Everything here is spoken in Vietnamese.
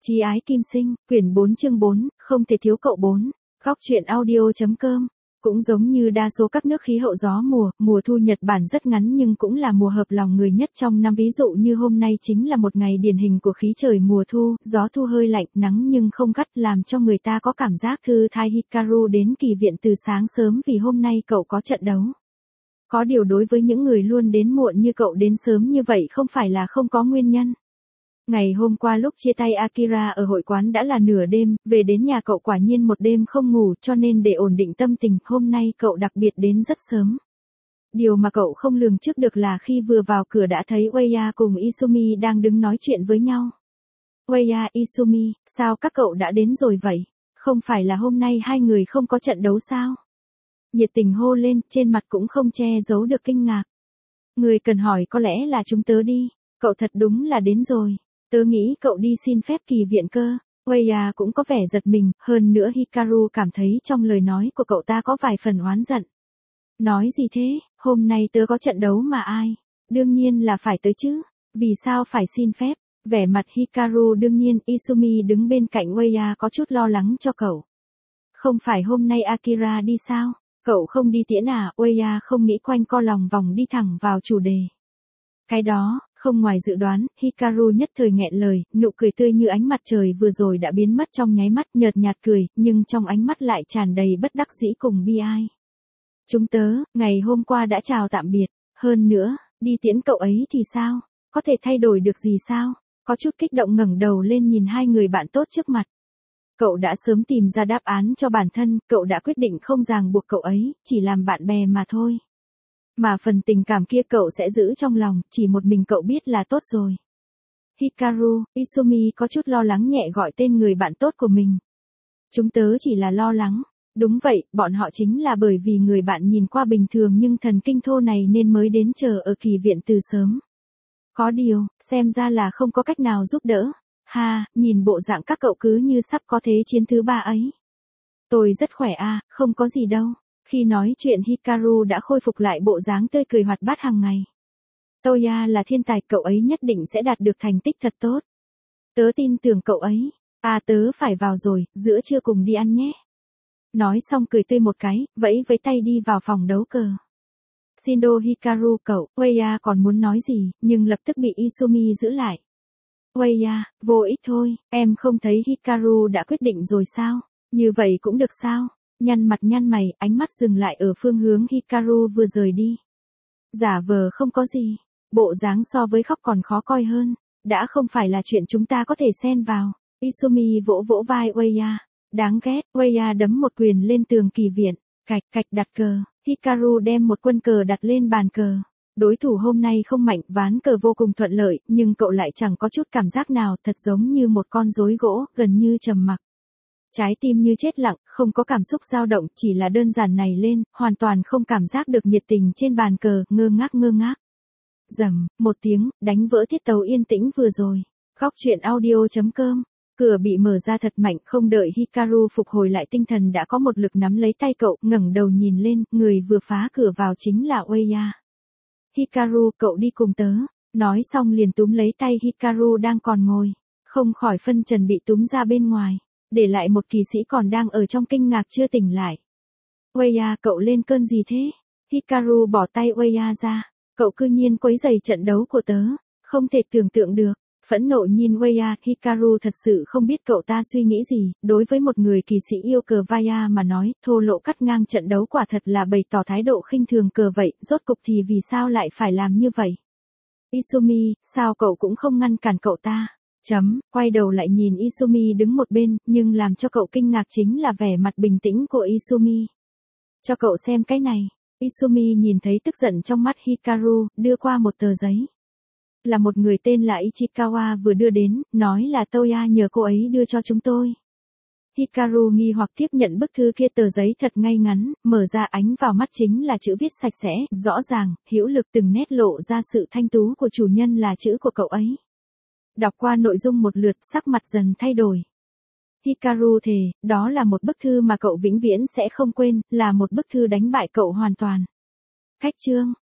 Chí ái Kim Sinh, quyển 4 chương 4, không thể thiếu cậu 4. Góc truyện audio.com. Cũng giống như đa số các nước khí hậu gió mùa thu Nhật Bản rất ngắn nhưng cũng là mùa hợp lòng người nhất trong năm. Ví dụ như hôm nay chính là một ngày điển hình của khí trời mùa thu, gió thu hơi lạnh, nắng nhưng không gắt, làm cho người ta có cảm giác thư thái. Hikaru đến kỳ viện từ sáng sớm vì hôm nay cậu có trận đấu. Có điều đối với những người luôn đến muộn như cậu, đến sớm như vậy không phải là không có nguyên nhân. Ngày hôm qua lúc chia tay Akira ở hội quán đã là nửa đêm, về đến nhà cậu quả nhiên một đêm không ngủ, cho nên để ổn định tâm tình, hôm nay cậu đặc biệt đến rất sớm. Điều mà cậu không lường trước được là khi vừa vào cửa đã thấy Ueya cùng Izumi đang đứng nói chuyện với nhau. Ueya, Izumi, sao các cậu đã đến rồi vậy? Không phải là hôm nay hai người không có trận đấu sao? Nhiệt tình hô lên, trên mặt cũng không che giấu được kinh ngạc. Người cần hỏi có lẽ là chúng tớ đi, cậu thật đúng là đến rồi. Tớ nghĩ cậu đi xin phép kỳ viện cơ. Ueya cũng có vẻ giật mình, hơn nữa Hikaru cảm thấy trong lời nói của cậu ta có vài phần oán giận. Nói gì thế, hôm nay tớ có trận đấu mà ai? Đương nhiên là phải tớ chứ, vì sao phải xin phép? Vẻ mặt Hikaru đương nhiên. Izumi đứng bên cạnh Ueya có chút lo lắng cho cậu. Không phải hôm nay Akira đi sao? Cậu không đi tiễn à? Ueya không nghĩ quanh co lòng vòng, đi thẳng vào chủ đề. Cái đó, không ngoài dự đoán. Hikaru nhất thời nghẹn lời, nụ cười tươi như ánh mặt trời vừa rồi đã biến mất trong nháy mắt, nhợt nhạt cười, nhưng trong ánh mắt lại tràn đầy bất đắc dĩ cùng bi ai. Chúng tớ, ngày hôm qua đã chào tạm biệt, hơn nữa, đi tiễn cậu ấy thì sao? Có thể thay đổi được gì sao? Có chút kích động ngẩng đầu lên nhìn hai người bạn tốt trước mặt. Cậu đã sớm tìm ra đáp án cho bản thân, cậu đã quyết định không ràng buộc cậu ấy, chỉ làm bạn bè mà thôi. Mà phần tình cảm kia cậu sẽ giữ trong lòng, chỉ một mình cậu biết là tốt rồi. Hikaru, Izumi có chút lo lắng nhẹ gọi tên người bạn tốt của mình. Chúng tớ chỉ là lo lắng. Đúng vậy, bọn họ chính là bởi vì người bạn nhìn qua bình thường nhưng thần kinh thô này nên mới đến chờ ở kỳ viện từ sớm. Có điều, xem ra là không có cách nào giúp đỡ. Ha, nhìn bộ dạng các cậu cứ như sắp có thế chiến thứ ba ấy. Tôi rất khỏe à, không có gì đâu. Khi nói chuyện Hikaru đã khôi phục lại bộ dáng tươi cười hoạt bát hàng ngày. Toya là thiên tài, cậu ấy nhất định sẽ đạt được thành tích thật tốt. Tớ tin tưởng cậu ấy. À, tớ phải vào rồi, giữa trưa cùng đi ăn nhé. Nói xong cười tươi một cái, vẫy với tay đi vào phòng đấu cờ. Shindo Hikaru, cậu. Ueya còn muốn nói gì, nhưng lập tức bị Izumi giữ lại. Ueya, vô ích thôi, em không thấy Hikaru đã quyết định rồi sao? Như vậy cũng được sao? Nhăn mặt nhăn mày, ánh mắt dừng lại ở phương hướng Hikaru vừa rời đi. Giả vờ không có gì, bộ dáng so với khóc còn khó coi hơn, đã không phải là chuyện chúng ta có thể xen vào. Izumi vỗ vỗ vai Ueya, đáng ghét. Ueya đấm một quyền lên tường kỳ viện, cạch cạch đặt cờ. Hikaru đem một quân cờ đặt lên bàn cờ. Đối thủ hôm nay không mạnh, ván cờ vô cùng thuận lợi, nhưng cậu lại chẳng có chút cảm giác nào, thật giống như một con rối gỗ, gần như trầm mặc. Trái tim như chết lặng, không có cảm xúc dao động, chỉ là đơn giản này lên, hoàn toàn không cảm giác được nhiệt tình trên bàn cờ, ngơ ngác. Rầm, một tiếng, đánh vỡ tiết tấu yên tĩnh vừa rồi. Góc truyện audio.com. Cửa bị mở ra thật mạnh, không đợi Hikaru phục hồi lại tinh thần đã có một lực nắm lấy tay cậu, ngẩng đầu nhìn lên, người vừa phá cửa vào chính là Ueya. Hikaru, cậu đi cùng tớ. Nói xong liền túm lấy tay Hikaru đang còn ngồi. Không khỏi phân trần bị túm ra bên ngoài. Để lại một kỳ sĩ còn đang ở trong kinh ngạc chưa tỉnh lại. Ueya, cậu lên cơn gì thế? Hikaru bỏ tay Ueya ra. Cậu cư nhiên quấy rầy trận đấu của tớ. Không thể tưởng tượng được. Phẫn nộ nhìn Ueya, Hikaru thật sự không biết cậu ta suy nghĩ gì. Đối với một người kỳ sĩ yêu cờ vaya mà nói, thô lỗ cắt ngang trận đấu quả thật là bày tỏ thái độ khinh thường cờ vậy. Rốt cục thì vì sao lại phải làm như vậy? Izumi, sao cậu cũng không ngăn cản cậu ta? Quay đầu lại nhìn Izumi đứng một bên, nhưng làm cho cậu kinh ngạc chính là vẻ mặt bình tĩnh của Izumi. Cho cậu xem cái này. Izumi nhìn thấy tức giận trong mắt Hikaru, đưa qua một tờ giấy. Là một người tên là Ichikawa vừa đưa đến, nói là Toya nhờ cô ấy đưa cho chúng tôi. Hikaru nghi hoặc tiếp nhận bức thư kia, tờ giấy thật ngay ngắn, mở ra ánh vào mắt chính là chữ viết sạch sẽ, rõ ràng, hữu lực, từng nét lộ ra sự thanh tú của chủ nhân là chữ của cậu ấy. Đọc qua nội dung một lượt, sắc mặt dần thay đổi. Hikaru thề, đó là một bức thư mà cậu vĩnh viễn sẽ không quên, là một bức thư đánh bại cậu hoàn toàn. Cách chương,